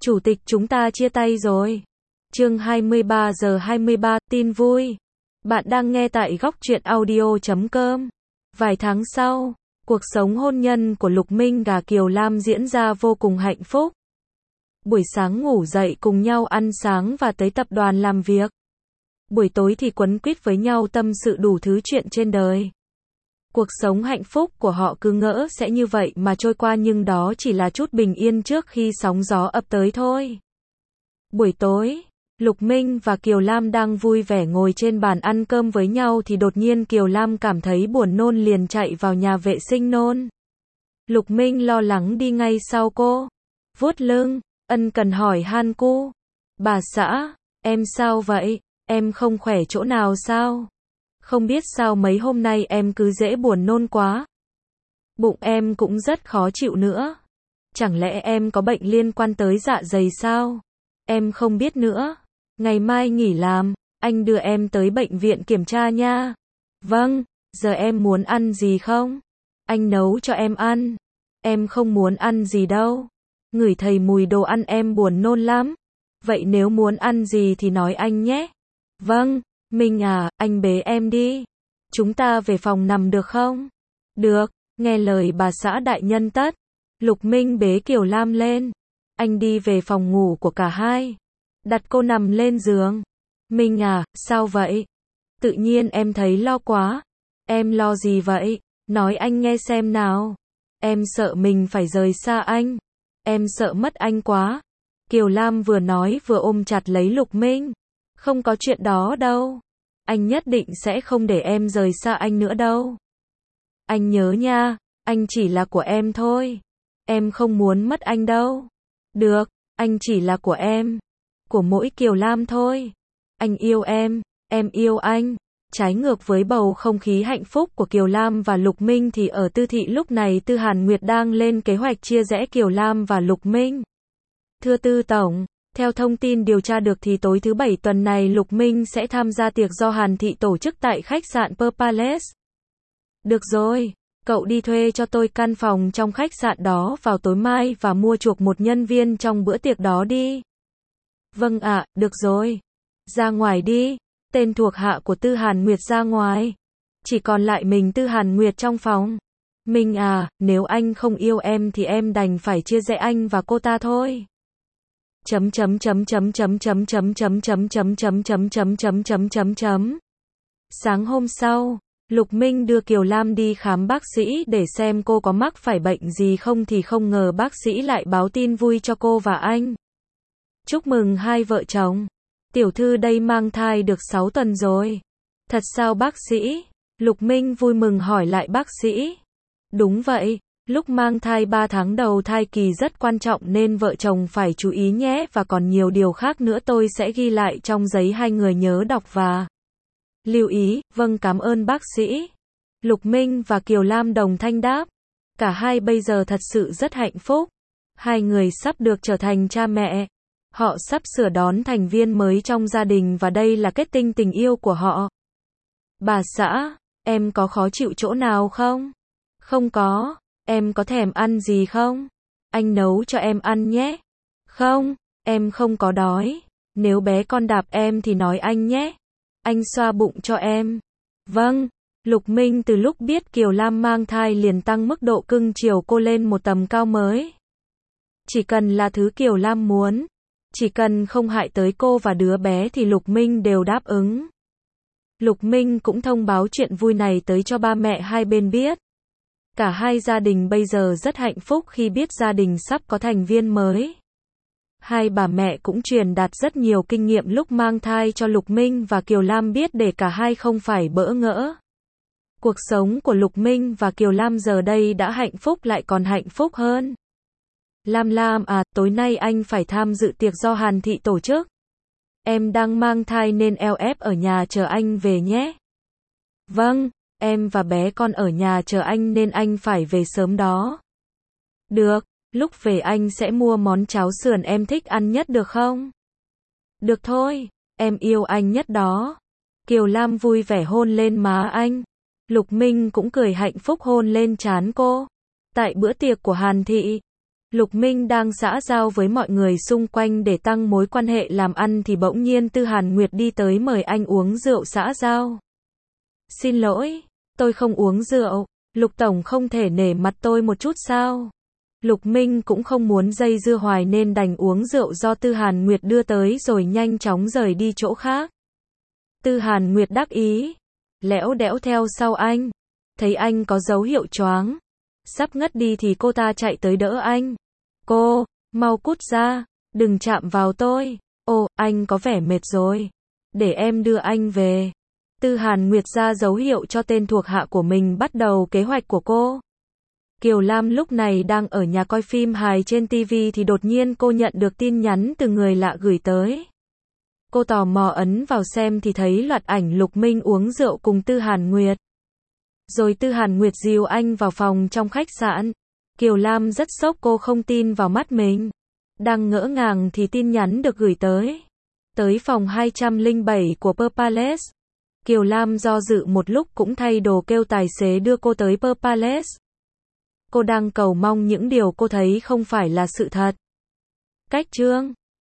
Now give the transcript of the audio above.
Chủ tịch chúng ta chia tay rồi. Chương 23 giờ 23, tin vui. Bạn đang nghe tại góc truyện audio.com. Vài tháng sau, cuộc sống hôn nhân của Lục Minh và Kiều Lam diễn ra vô cùng hạnh phúc. Buổi sáng ngủ dậy cùng nhau ăn sáng và tới tập đoàn làm việc. Buổi tối thì quấn quýt với nhau tâm sự đủ thứ chuyện trên đời. Cuộc sống hạnh phúc của họ cứ ngỡ sẽ như vậy mà trôi qua, nhưng đó chỉ là chút bình yên trước khi sóng gió ập tới thôi. Buổi tối, Lục Minh và Kiều Lam đang vui vẻ ngồi trên bàn ăn cơm với nhau thì đột nhiên Kiều Lam cảm thấy buồn nôn liền chạy vào nhà vệ sinh nôn. Lục Minh lo lắng đi ngay sau cô, vuốt lưng, ân cần hỏi han cô. Bà xã, em sao vậy? Em không khỏe chỗ nào sao? Không biết sao mấy hôm nay em cứ dễ buồn nôn quá. Bụng em cũng rất khó chịu nữa. Chẳng lẽ em có bệnh liên quan tới dạ dày sao? Em không biết nữa. Ngày mai nghỉ làm, anh đưa em tới bệnh viện kiểm tra nha. Vâng, giờ em muốn ăn gì không? Anh nấu cho em ăn. Em không muốn ăn gì đâu. Ngửi thấy mùi đồ ăn em buồn nôn lắm. Vậy nếu muốn ăn gì thì nói anh nhé. Vâng, Minh à, anh bế em đi. Chúng ta về phòng nằm được không? Được, nghe lời bà xã đại nhân tất. Lục Minh bế Kiều Lam lên. Anh đi về phòng ngủ của cả hai. Đặt cô nằm lên giường. Minh à, sao vậy? Tự nhiên em thấy lo quá. Em lo gì vậy? Nói anh nghe xem nào. Em sợ mình phải rời xa anh. Em sợ mất anh quá. Kiều Lam vừa nói vừa ôm chặt lấy Lục Minh. Không có chuyện đó đâu. Anh nhất định sẽ không để em rời xa anh nữa đâu. Anh nhớ nha, anh chỉ là của em thôi. Em không muốn mất anh đâu. Được, anh chỉ là của em. Của mỗi Kiều Lam thôi. Anh yêu em yêu anh. Trái ngược với bầu không khí hạnh phúc của Kiều Lam và Lục Minh thì ở Tư Thị lúc này Tư Hàn Nguyệt đang lên kế hoạch chia rẽ Kiều Lam và Lục Minh. Thưa Tư Tổng, theo thông tin điều tra được thì tối thứ Bảy tuần này Lục Minh sẽ tham gia tiệc do Hàn Thị tổ chức tại khách sạn Pearl Palace. Được rồi, cậu đi thuê cho tôi căn phòng trong khách sạn đó vào tối mai và mua chuộc một nhân viên trong bữa tiệc đó đi. Vâng ạ, được rồi. Ra ngoài đi. Tên thuộc hạ của Tư Hàn Nguyệt ra ngoài. Chỉ còn lại mình Tư Hàn Nguyệt trong phòng. Minh à, nếu anh không yêu em thì em đành phải chia rẽ anh và cô ta thôi. Sáng hôm sau, Lục Minh đưa Kiều Lam đi khám bác sĩ để xem cô có mắc phải bệnh gì không thì không ngờ bác sĩ lại báo tin vui cho cô và anh. Chúc mừng hai vợ chồng. Tiểu thư đây mang thai được 6 tuần rồi. Thật sao bác sĩ? Lục Minh vui mừng hỏi lại bác sĩ. Đúng vậy, lúc mang thai 3 tháng đầu thai kỳ rất quan trọng nên vợ chồng phải chú ý nhé, và còn nhiều điều khác nữa tôi sẽ ghi lại trong giấy, hai người nhớ đọc và lưu ý. Vâng, cảm ơn bác sĩ. Lục Minh và Kiều Lam đồng thanh đáp. Cả hai bây giờ thật sự rất hạnh phúc. Hai người sắp được trở thành cha mẹ. Họ sắp sửa đón thành viên mới trong gia đình và đây là kết tinh tình yêu của họ. Bà xã, em có khó chịu chỗ nào không? Không có. Em có thèm ăn gì không? Anh nấu cho em ăn nhé. Không, em không có đói. Nếu bé con đạp em thì nói anh nhé. Anh xoa bụng cho em. Vâng. Lục Minh từ lúc biết Kiều Lam mang thai liền tăng mức độ cưng chiều cô lên một tầm cao mới. Chỉ cần là thứ Kiều Lam muốn, chỉ cần không hại tới cô và đứa bé thì Lục Minh đều đáp ứng. Lục Minh cũng thông báo chuyện vui này tới cho ba mẹ hai bên biết. Cả hai gia đình bây giờ rất hạnh phúc khi biết gia đình sắp có thành viên mới. Hai bà mẹ cũng truyền đạt rất nhiều kinh nghiệm lúc mang thai cho Lục Minh và Kiều Lam biết để cả hai không phải bỡ ngỡ. Cuộc sống của Lục Minh và Kiều Lam giờ đây đã hạnh phúc lại còn hạnh phúc hơn. Lam à, tối nay anh phải tham dự tiệc do Hàn Thị tổ chức. Em đang mang thai nên LF ở nhà chờ anh về nhé. Vâng, em và bé con ở nhà chờ anh nên anh phải về sớm đó. Được, lúc về anh sẽ mua món cháo sườn em thích ăn nhất được không? Được thôi, em yêu anh nhất đó. Kiều Lam vui vẻ hôn lên má anh. Lục Minh cũng cười hạnh phúc hôn lên trán cô. Tại bữa tiệc của Hàn Thị, Lục Minh đang xã giao với mọi người xung quanh để tăng mối quan hệ làm ăn thì bỗng nhiên Tư Hàn Nguyệt đi tới mời anh uống rượu xã giao. Xin lỗi, tôi không uống rượu, Lục Tổng không thể nể mặt tôi một chút sao? Lục Minh cũng không muốn dây dưa hoài nên đành uống rượu do Tư Hàn Nguyệt đưa tới rồi nhanh chóng rời đi chỗ khác. Tư Hàn Nguyệt đắc ý, lẽo đẽo theo sau anh, thấy anh có dấu hiệu choáng, sắp ngất đi thì cô ta chạy tới đỡ anh. Cô, mau cút ra, đừng chạm vào tôi. Ồ, anh có vẻ mệt rồi, để em đưa anh về. Tư Hàn Nguyệt ra dấu hiệu cho tên thuộc hạ của mình bắt đầu kế hoạch của cô. Kiều Lam lúc này đang ở nhà coi phim hài trên TV thì đột nhiên cô nhận được tin nhắn từ người lạ gửi tới. Cô tò mò ấn vào xem thì thấy loạt ảnh Lục Minh uống rượu cùng Tư Hàn Nguyệt. Rồi Tư Hàn Nguyệt dìu anh vào phòng trong khách sạn. Kiều Lam rất sốc, cô không tin vào mắt mình. Đang ngỡ ngàng thì tin nhắn được gửi tới. Tới phòng 207 của Pearl Palace. Kiều Lam do dự một lúc cũng thay đồ kêu tài xế đưa cô tới Pearl Palace. Cô đang cầu mong những điều cô thấy không phải là sự thật. Cách chương